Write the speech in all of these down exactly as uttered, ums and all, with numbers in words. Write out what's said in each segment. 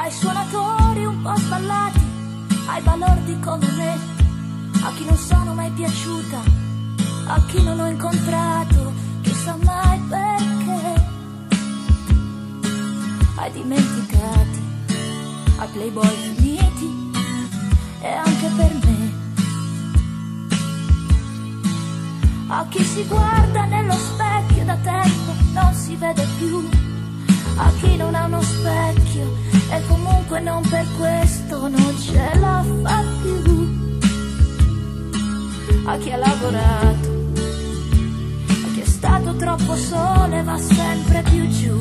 ai suonatori un po' sballati, ai balordi come me, a chi non sono mai piaciuta, a chi non ho incontrato, chissà mai perché, ai dimenticati, ai playboy finiti e anche per me, a chi si guarda nello specchio da tempo non si vede più, a chi non ha uno specchio e comunque non per questo non ce la fa più, a chi ha lavorato, a chi è stato troppo solo e va sempre più giù.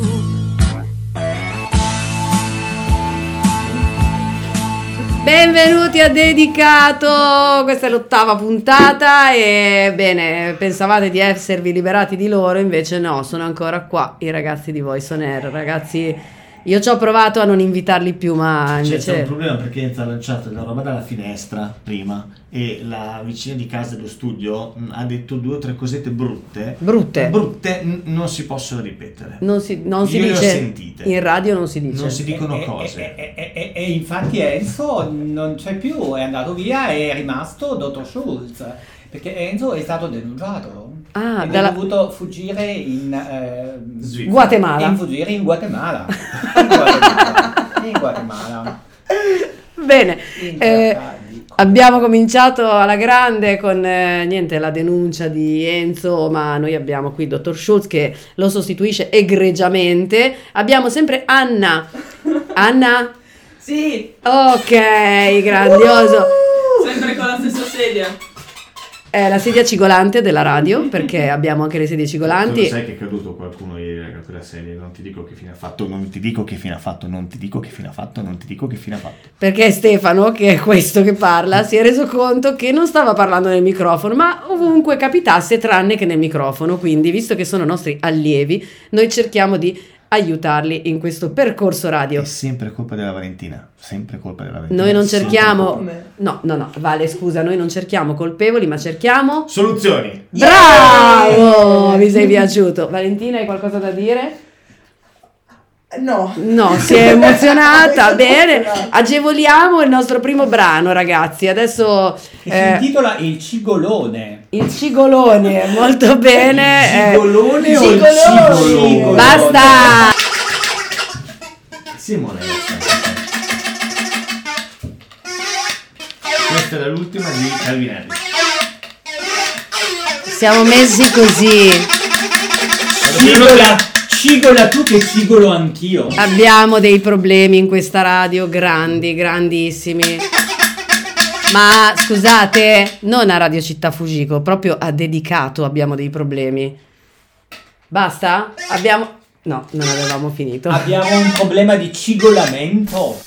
Benvenuti a Dedicato, questa è l'ottava puntata e bene, pensavate di esservi liberati di loro, invece no, sono ancora qua i ragazzi di Voice on Air. Ragazzi, io ci ho provato a non invitarli più, ma invece... C'è un problema perché Enzo ha lanciato la roba dalla finestra prima e la vicina di casa dello studio mh, ha detto due o tre cosette brutte. Brutte? Brutte n- non si possono ripetere. Non si, non si Io dice, le ho sentite. in radio non si dice. Non si dicono e, cose. E, e, e, e infatti Enzo non c'è più, è andato via, è rimasto dottor Schultz, perché Enzo è stato denunciato. Ah, ed dalla... è dovuto fuggire in eh, Guatemala. In fuggire in Guatemala. In Guatemala. In Guatemala. Bene, In eh, abbiamo cominciato alla grande con eh, niente la denuncia di Enzo, ma noi abbiamo qui il dottor Schultz che lo sostituisce egregiamente. Abbiamo sempre Anna. Anna? Sì. Ok, grandioso. Uh, sempre con la stessa sedia. È la sedia cigolante della radio, perché abbiamo anche le sedie cigolanti. Tu sai che è caduto qualcuno ieri a quella sedia, non ti dico che fine ha fatto, non ti dico che fine ha fatto, non ti dico che fine ha fatto, non ti dico che fine ha fatto. Perché Stefano, che è questo che parla, si è reso conto che non stava parlando nel microfono, ma ovunque capitasse tranne che nel microfono. Quindi, visto che sono nostri allievi, noi cerchiamo di aiutarli in questo percorso radio. È sempre colpa della Valentina, sempre colpa della Valentina. Noi non Sempre cerchiamo, colpa. no, no, no, Vale, scusa, noi non cerchiamo colpevoli, ma cerchiamo Soluzioni. Bravo! Mi sei piaciuto. Valentina, hai qualcosa da dire? No. No, si è emozionata. Bene, agevoliamo il nostro primo brano, ragazzi. Adesso Che eh, si intitola Il Cigolone. il cigolone, molto bene. Il cigolone eh, o il cigolone? cigolone? Basta! Simone. Questa era l'ultima di Calvinelli. Siamo messi così. Cigola, cigola tu che cigolo anch'io. Abbiamo dei problemi in questa radio, grandi, grandissimi. Ma scusate, non a Radio Città Fujiko, proprio a Dedicato abbiamo dei problemi. Basta? Abbiamo... No, non avevamo finito. Abbiamo un problema di cigolamento.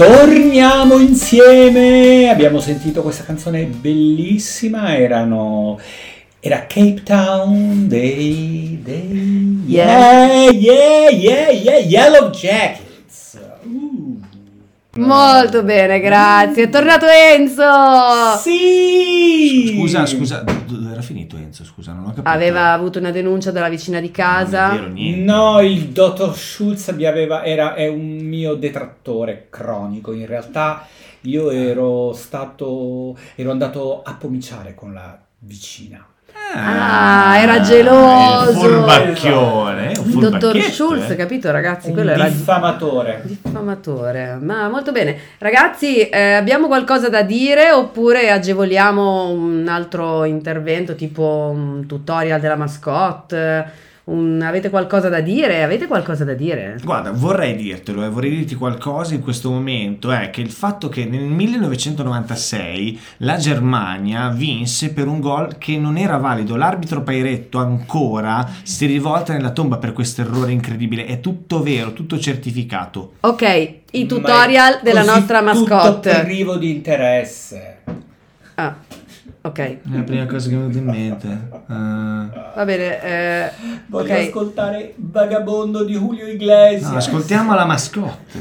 Torniamo insieme, abbiamo sentito questa canzone bellissima, erano era Cape Town dei, dei yeah yeah yeah yeah Yellow Jackets. Uh. Molto bene, grazie. È tornato Enzo. Sì. Scusa, scusa, dove era finito Enzo? Scusa, non ho capito. Aveva avuto una denuncia dalla vicina di casa. Non è vero, niente. No, il dottor Schultz mi aveva, era, è un mio detrattore cronico. In realtà io ero stato, ero andato a pomiciare con la vicina. Ah, era geloso. Il furbacchione. Il dottor Schultz, eh. capito ragazzi? Un Quello era diffamatore. diffamatore. Ma molto bene. Ragazzi, eh, abbiamo qualcosa da dire oppure agevoliamo un altro intervento tipo un tutorial della mascotte? Un, avete qualcosa da dire? Avete qualcosa da dire? Guarda, vorrei dirtelo e vorrei dirti qualcosa in questo momento, è che il fatto che nel millenovecentonovantasei la Germania vinse per un gol che non era valido, l'arbitro Pairetto ancora si rivolta nella tomba per questo errore incredibile, è tutto vero, tutto certificato. Ok, i tutorial della così nostra tutto mascotte. privo di interesse. Ah, ok. È la prima cosa che mi è venuta in mente. Uh... Va bene. Eh, Voglio ok. ascoltare Vagabondo di Julio Iglesias. No, ascoltiamo la mascotte.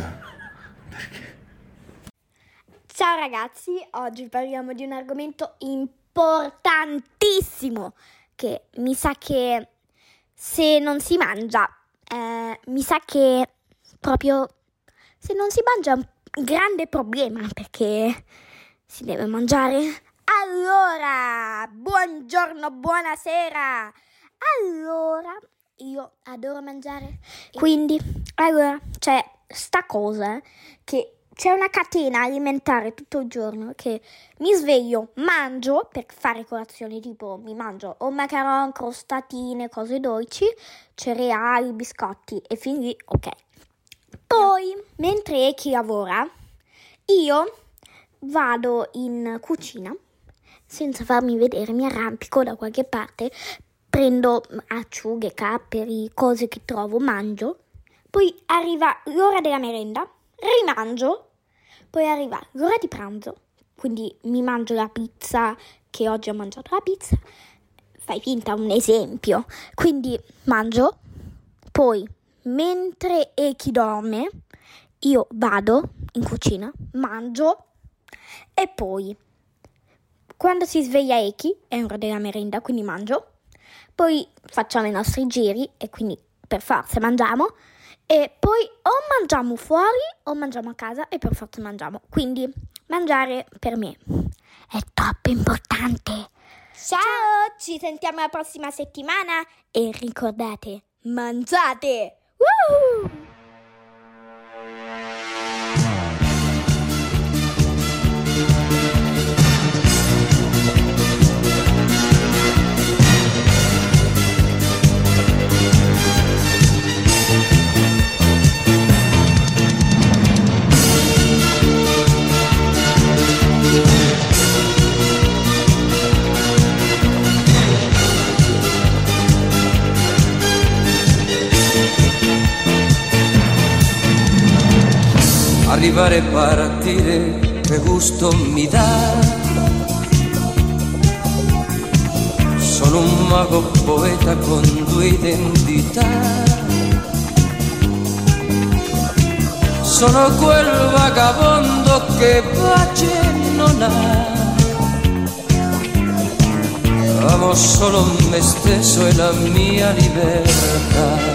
Ciao ragazzi, oggi parliamo di un argomento importantissimo che mi sa che se non si mangia, eh, mi sa che proprio se non si mangia è un grande problema perché si deve mangiare. Allora, buongiorno, buonasera. Allora, io adoro mangiare. Quindi, allora, c'è sta cosa che c'è una catena alimentare tutto il giorno che mi sveglio, mangio per fare colazione, tipo mi mangio o macaron, crostatine, cose dolci, cereali, biscotti e fin lì, ok. Poi, mentre Eki lavora, io vado in cucina, senza farmi vedere, mi arrampico da qualche parte, prendo acciughe, capperi, cose che trovo, mangio, poi arriva l'ora della merenda, rimangio, poi arriva l'ora di pranzo, quindi mi mangio la pizza, che oggi ho mangiato la pizza, fai finta un esempio, quindi mangio, poi mentre Eki dorme, io vado in cucina, mangio e poi quando si sveglia Eki, è ora della merenda, quindi mangio, poi facciamo i nostri giri e quindi per forza mangiamo e poi o mangiamo fuori o mangiamo a casa e per forza mangiamo. Quindi mangiare per me è troppo importante. Ciao, ci sentiamo la prossima settimana e ricordate, mangiate! Woo! Arrivare e partire, che gusto mi dà. Sono un mago poeta con due identità. Sono quel vagabondo che pace non ha. Amo solo me stesso e la mia libertà.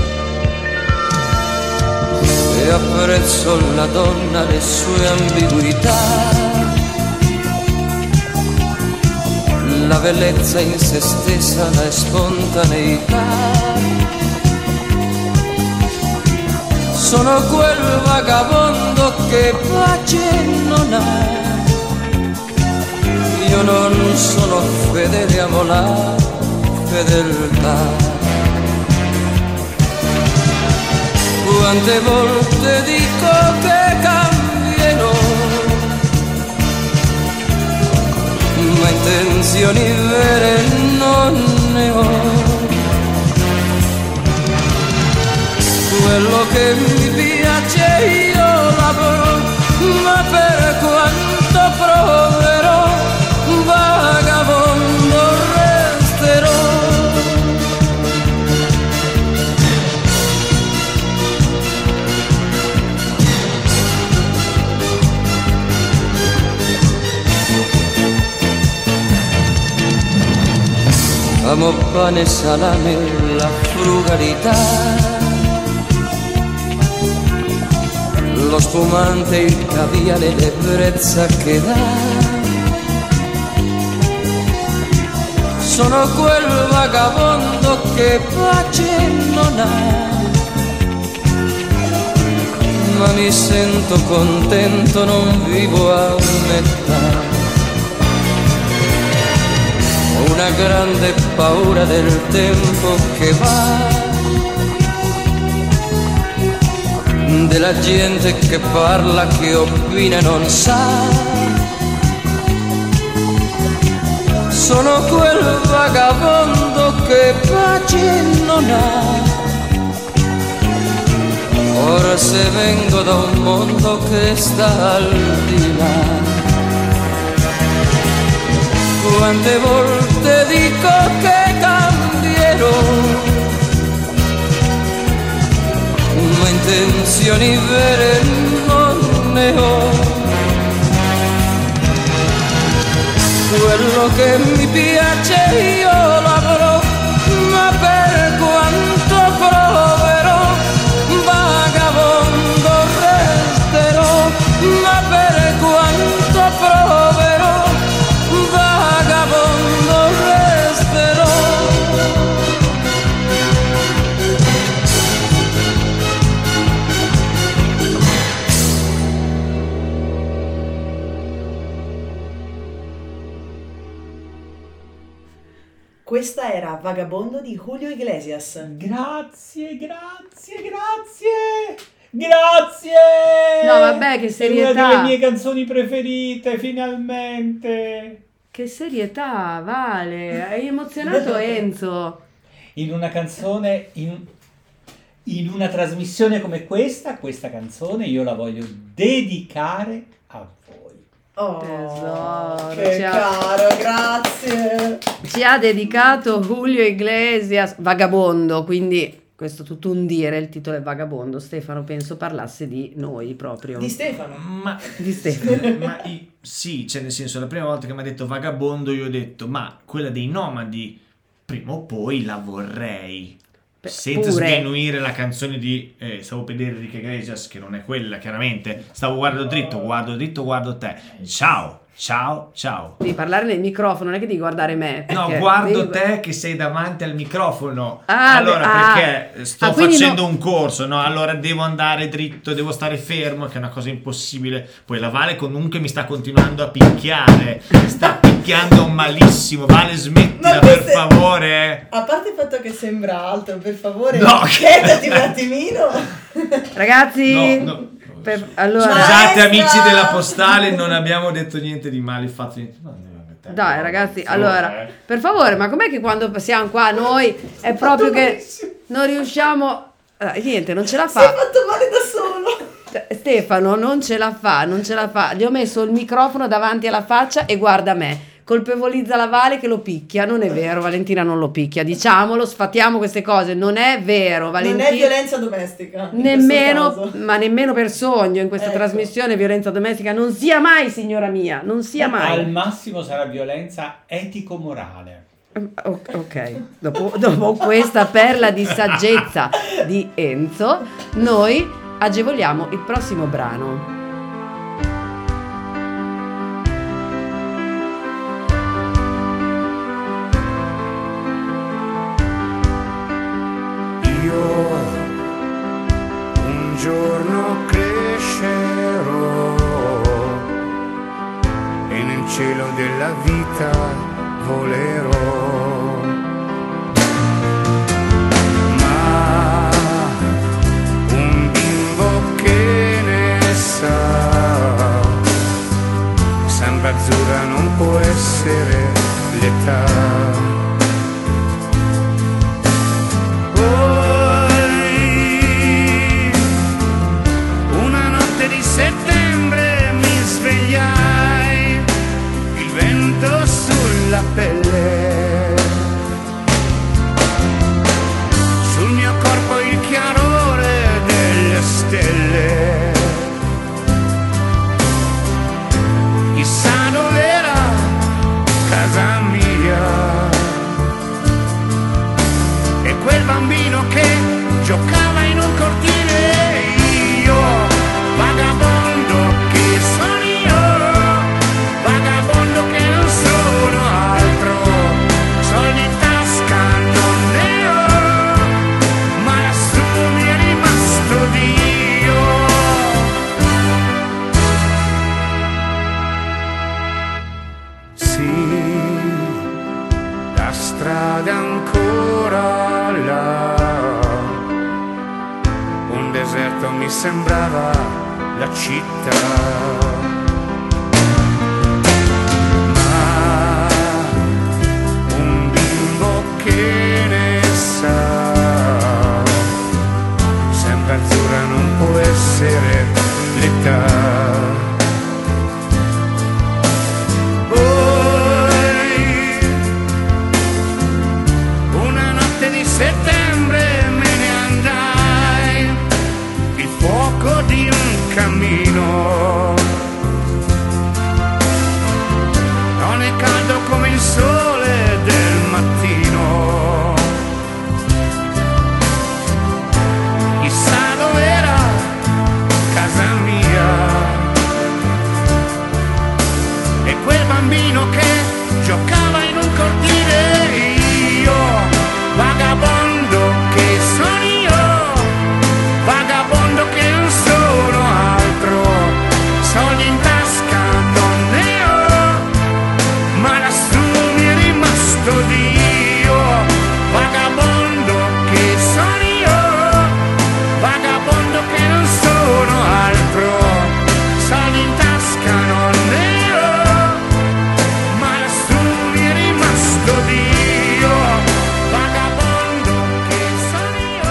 E apprezzo la donna, le sue ambiguità, la bellezza in se stessa, la spontaneità. Sono quel vagabondo che pace non ha. Io non sono fedele, amo la fedeltà. Quante volte dico che cambierò, ma intenzioni vere non ne ho. Quello che mi piace io l'avrò, amo pane e salame, la frugalità, lo spumante, il caviale, l'ebbrezza che dà. Sono quel vagabondo che pace non ha, ma mi sento contento, non vivo a metà. Ho una grande paura del tempo che va, della gente che parla, che opina e non sa. Sono quel vagabondo che pace non ha, forse vengo da un mondo che sta al di là. Quante volte dico che cambierò, ma intenzioni vere non ne ho. Quello che mi piace io l'avrò, ma per quanto proverò, vagabondo resterò, ma per quanto proverò, vagabondo resterò. Questa era Vagabondo di Julio Iglesias. Grazie, grazie, grazie. Grazie! No, vabbè, che serietà. È una delle mie canzoni preferite, finalmente. Che serietà, Vale. Hai emozionato Enzo. In una canzone, in, in una trasmissione come questa, questa canzone io la voglio dedicare a voi. Oh, Tesoro, che ci ha- caro, grazie. Ci ha dedicato Julio Iglesias, Vagabondo, quindi questo tutto un dire, il titolo è Vagabondo. Stefano penso parlasse di noi proprio. Di Stefano. Ma, Di Stefano. ma i- sì, cioè nel senso, la prima volta che mi ha detto vagabondo io ho detto, ma quella dei nomadi prima o poi la vorrei. Beh, Senza pure. sminuire la canzone di eh, stavo per dire Enrique Iglesias, che non è quella chiaramente. Stavo guardo dritto, guardo dritto, guardo te. Ciao, ciao, ciao. Devi parlare nel microfono, non è che devi guardare me. No, perché guardo devi- te che sei davanti al microfono. Ah, allora, beh, ah. perché sto Ah, quindi facendo no- un corso, no? Allora devo andare dritto, devo stare fermo, che è una cosa impossibile. Poi la Vale comunque mi sta continuando a picchiare. Mi sta picchiando malissimo. Vale, smettila, Ma per queste- favore. A parte il fatto che sembra alto, per favore, No, chiedati un attimino. Ragazzi, No, no. per- allora, Ma- Scusate, Maestra! amici della postale, non abbiamo detto niente di male. Fatto niente. No, no, te- dai no, ragazzi, no, allora, eh. per favore, ma com'è che quando siamo qua noi è proprio che non riusciamo... Eh, niente, non ce la Si è fa. fatto male da solo. Stefano non ce la fa, non ce la fa. Gli ho messo il microfono davanti alla faccia e guarda me. Colpevolizza la Vale che lo picchia. Non è vero, Valentina non lo picchia. Diciamolo, sfatiamo queste cose. Non è vero, Valentina. Non è violenza domestica. in Nemmeno, questo caso. ma nemmeno per sogno in questa Ecco. trasmissione violenza domestica non sia mai, signora mia, non sia mai. Al massimo sarà violenza etico-morale. O- Ok, dopo, dopo questa perla di saggezza di Enzo, noi agevoliamo il prossimo brano. Io un giorno crescerò e nel cielo della vita volerò, ma un bimbo che ne sa, samba azzurra non può essere l'età. Una notte di settembre mi svegliai, il vento sulla pelle, sul mio corpo il chiarore delle stelle, chissà dov'era casa mia. strade ancora là. Un deserto mi sembrava la città. Che ne sa, sempre azzurra non può essere l'età. Poi una notte di settembre me ne andai, il fuoco di un cammino non è caldo come il sole del mattino. Chissà dov'era casa mia e quel bambino che giocava in un cortile. Io, vagabondo che sono io, vagabondo che non sono altro, soldi in tasca non ne ho, ma lassù mi è rimasto Dio. Vagabondo che sono io, vagabondo che non sono altro, soldi in tasca non ne ho, ma lassù mi è rimasto Dio. Vagabondo che sono io,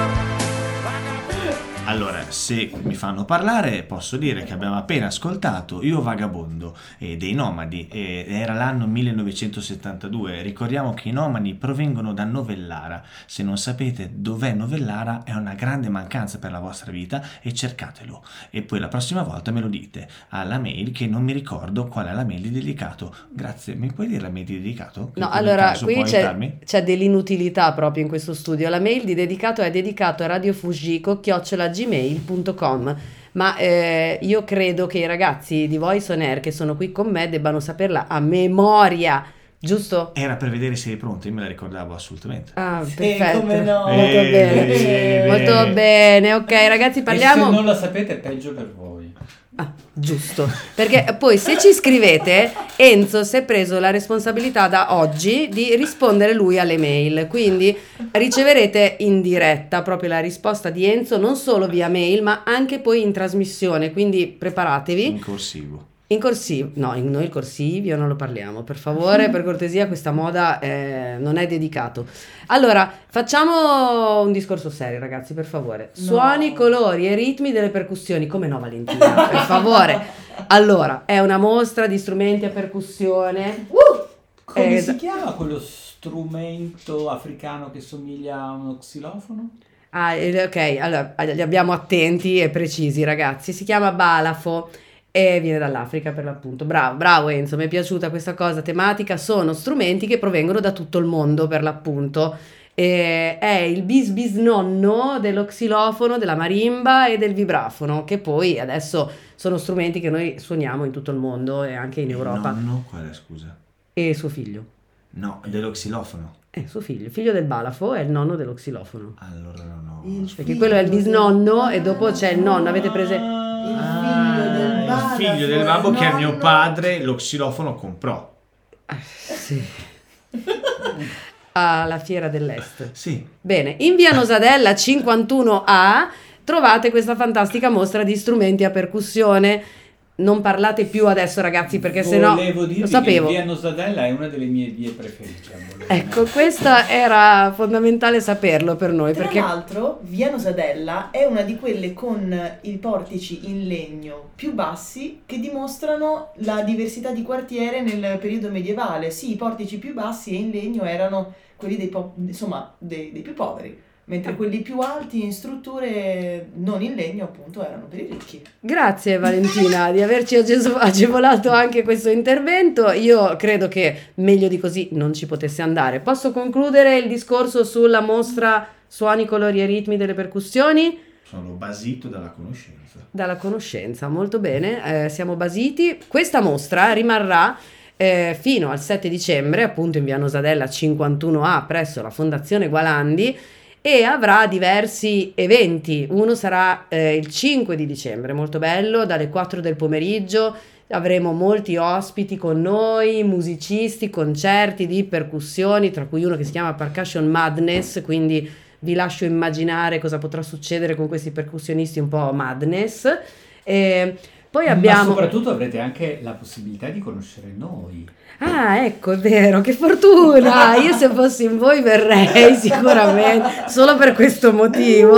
vagabondo. Allora, se mi fanno parlare, posso dire che abbiamo appena ascoltato Io Vagabondo eh, dei Nomadi, eh, era l'anno millenovecentosettantadue. Ricordiamo che i Nomadi provengono da Novellara. Se non sapete dov'è Novellara è una grande mancanza per la vostra vita e cercatelo. E poi la prossima volta me lo dite alla mail, che non mi ricordo qual è la mail di dedicato. Grazie, mi puoi dire la mail di dedicato? Che No, come allora caso qui può c'è, aiutarmi? c'è dell'inutilità proprio in questo studio. La mail di dedicato è dedicato a radiofujiko chiocciola gmail punto com. Ma eh, io credo che i ragazzi di Voice on Air che sono qui con me debbano saperla a memoria, giusto? Era per vedere se eri pronto, io me la ricordavo assolutamente. Ah, Sì, perfetto. come no. Molto Eh, bene. bene. Molto bene. Ok, ragazzi, E parliamo. se non la sapete è peggio per voi. Ah, giusto, perché poi se ci scrivete, Enzo si è preso la responsabilità da oggi di rispondere lui alle mail, quindi riceverete in diretta proprio la risposta di Enzo, non solo via mail ma anche poi in trasmissione, quindi preparatevi. In corsivo. In corsivo, no, in- noi il corsivio non lo parliamo, per favore, per cortesia, questa moda eh, non è dedicato. Allora, facciamo un discorso serio, ragazzi, per favore. No. Suoni, colori e ritmi delle percussioni, come no, Valentina, per favore. Allora, è una mostra di strumenti a percussione. Come Eh, si chiama quello strumento africano che somiglia a uno xilofono? Ah, eh, ok, allora, li abbiamo attenti e precisi, ragazzi. Si chiama balafo e viene dall'Africa per l'appunto. Bravo, bravo Enzo, mi è piaciuta questa cosa tematica. Sono strumenti che provengono da tutto il mondo per l'appunto. E è il bis bis nonno dello xilofono, della marimba e del vibrafono, che poi adesso sono strumenti che noi suoniamo in tutto il mondo e anche in Europa. Il nonno, qual è, scusa? E suo figlio. No, dello xilofono. È suo figlio, il figlio del balafo è il nonno dello xilofono. Allora non ho. Il Perché quello è il bisnonno e dopo c'è il nonno, avete preso... Il Ah, figlio del il babbo. figlio del babbo che a mio padre lo xilofono comprò. Sì. Alla Fiera dell'Est. Sì. Bene, in via Nosadella cinquantuno A trovate questa fantastica mostra di strumenti a percussione. Non parlate più adesso, ragazzi, perché sennò Volevo dirvi lo sapevo. che via Nosadella è una delle mie vie preferite a Bologna. Ecco, questa era fondamentale saperlo per noi, Tra perché l'altro, via Nosadella è una di quelle con i portici in legno più bassi che dimostrano la diversità di quartiere nel periodo medievale. Sì, i portici più bassi e in legno erano quelli dei, po- insomma, dei, dei più poveri, mentre quelli più alti in strutture non in legno appunto erano per i ricchi. Grazie Valentina di averci ageso- agevolato anche questo intervento. Io credo che meglio di così non ci potesse andare. Posso concludere il discorso sulla mostra Suoni, colori e ritmi delle percussioni? Sono basito dalla conoscenza. Dalla conoscenza, molto bene, eh, siamo basiti. Questa mostra rimarrà eh, fino al sette dicembre, appunto in via Nosadella cinquantuno A presso la Fondazione Gualandi, e avrà diversi eventi. Uno sarà eh, il cinque di dicembre, molto bello, dalle quattro del pomeriggio avremo molti ospiti con noi, musicisti, concerti di percussioni, tra cui uno che si chiama Percussion Madness, quindi vi lascio immaginare cosa potrà succedere con questi percussionisti un po' madness. E poi abbiamo... Ma soprattutto avrete anche la possibilità di conoscere noi. Ah, ecco, è vero, che fortuna! Io se fossi in voi verrei sicuramente, solo per questo motivo.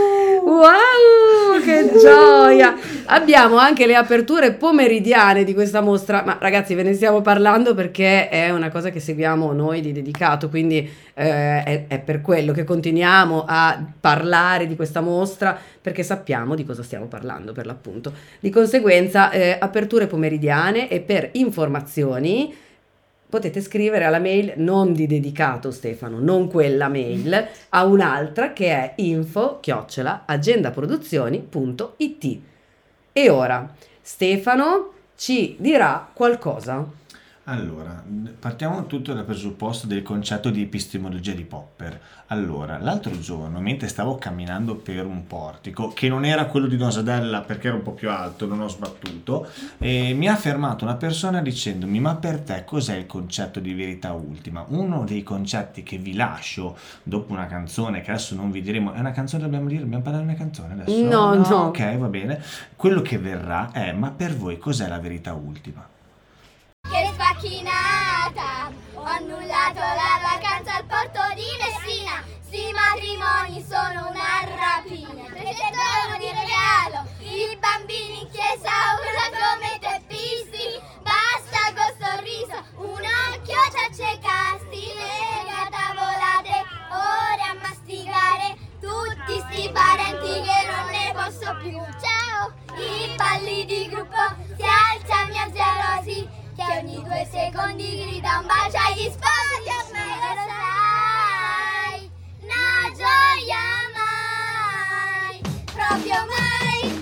Wow, che gioia! Abbiamo anche le aperture pomeridiane di questa mostra, ma ragazzi ve ne stiamo parlando perché è una cosa che seguiamo noi di Dedicato, quindi eh, è, è per quello che continuiamo a parlare di questa mostra, perché sappiamo di cosa stiamo parlando per l'appunto. Di conseguenza, eh, aperture pomeridiane, e per informazioni potete scrivere alla mail non di Dedicato, Stefano, non quella mail, a un'altra che è info chiocciola agendaproduzioni punto it. E ora Stefano ci dirà qualcosa. Allora, partiamo tutto dal presupposto del concetto di epistemologia di Popper. Allora, l'altro giorno, mentre stavo camminando per un portico, che non era quello di Nosadella perché era un po' più alto, non ho sbattuto, e mi ha fermato una persona dicendomi: ma per te cos'è il concetto di verità ultima? Uno dei concetti che vi lascio dopo una canzone, che adesso non vi diremo, è una canzone, dobbiamo dire, dobbiamo parlare di una canzone adesso? No, no. Ok, va bene. Quello che verrà è: ma per voi cos'è la verità ultima? Che sfacchinata, ho annullato la vacanza al porto di Messina. Sti matrimoni sono una rapina. trecento euro di regalo, i bambini in chiesa urla come teppisti. Basta con sorriso, un occhio ci accecasti. Le tavolate, ora a masticare tutti sti parenti che non ne posso più. Ciao, i balli di gruppo, si alza mia zia Rosy, che ogni due secondi grida un bacio agli sposi. Ma lo sai, una gioia mai, proprio mai.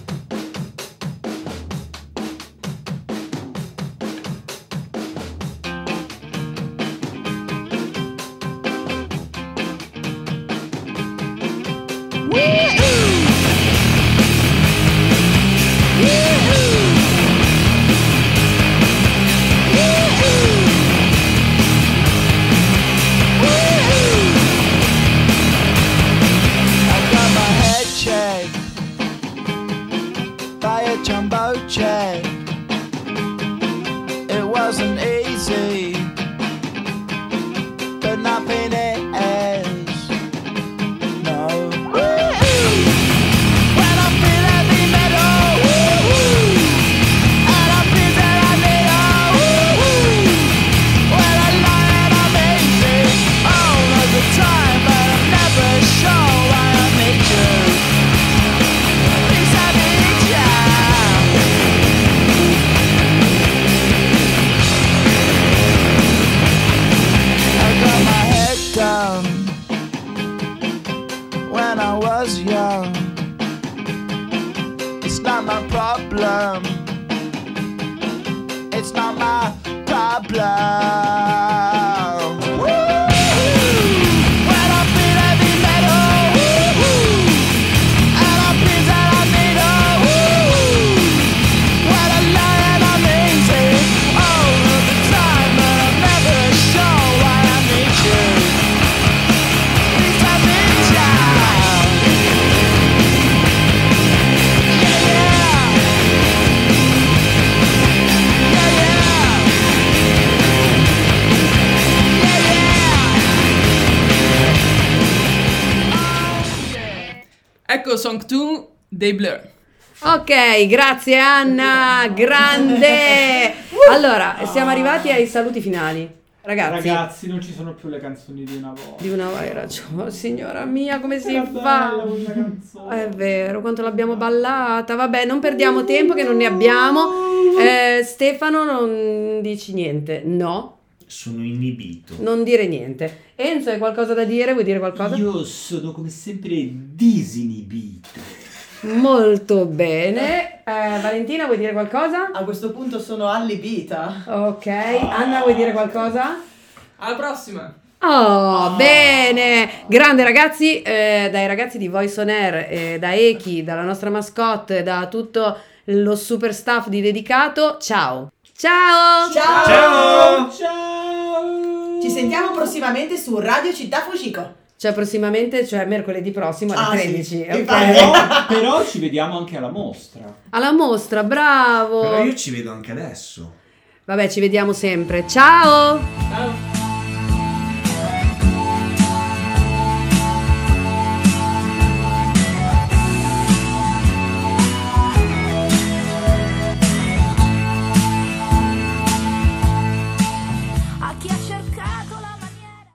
Jumbo jet. It wasn't easy, but nothing is. No. Woo-hoo! When I feel heavy metal, woo-hoo! And I feel that I need a woo-hoo! When I lie and I'm easy all of the time, but I'm never sure why I need you. Please I need you. Down when I was young. It's not my problem. It's not my problem. Ecco Songtung dei Blur. Ok, grazie Anna, grande. Allora, siamo arrivati ai saluti finali. Ragazzi, Ragazzi, non ci sono più le canzoni di una volta. di una hai ragione, signora mia, come si Era fa? bella questa canzone. È vero, quanto l'abbiamo ballata. Vabbè, non perdiamo tempo che non ne abbiamo. Eh, Stefano, non dici niente? No, Sono inibito. non dire niente. Enzo, hai qualcosa da dire? Vuoi dire qualcosa? Io sono come sempre disinibito. Molto bene. Eh, Valentina, vuoi dire qualcosa? A questo punto sono allibita. Ok. Anna, vuoi dire qualcosa? Alla prossima. Oh, bene, grande ragazzi, eh, dai ragazzi di Voice on Air, eh, da Eki, dalla nostra mascotte, da tutto lo super staff di Dedicato. Ciao! Ciao! Ciao! Ciao! Ciao! Ci sentiamo prossimamente su Radio Città Fucico. Cioè prossimamente, cioè mercoledì prossimo alle Ah, sì. tredici. ok? Infatti. Però, però ci vediamo anche alla mostra. Alla mostra, bravo! Però io ci vedo anche adesso. Vabbè, ci vediamo sempre. Ciao! Ciao.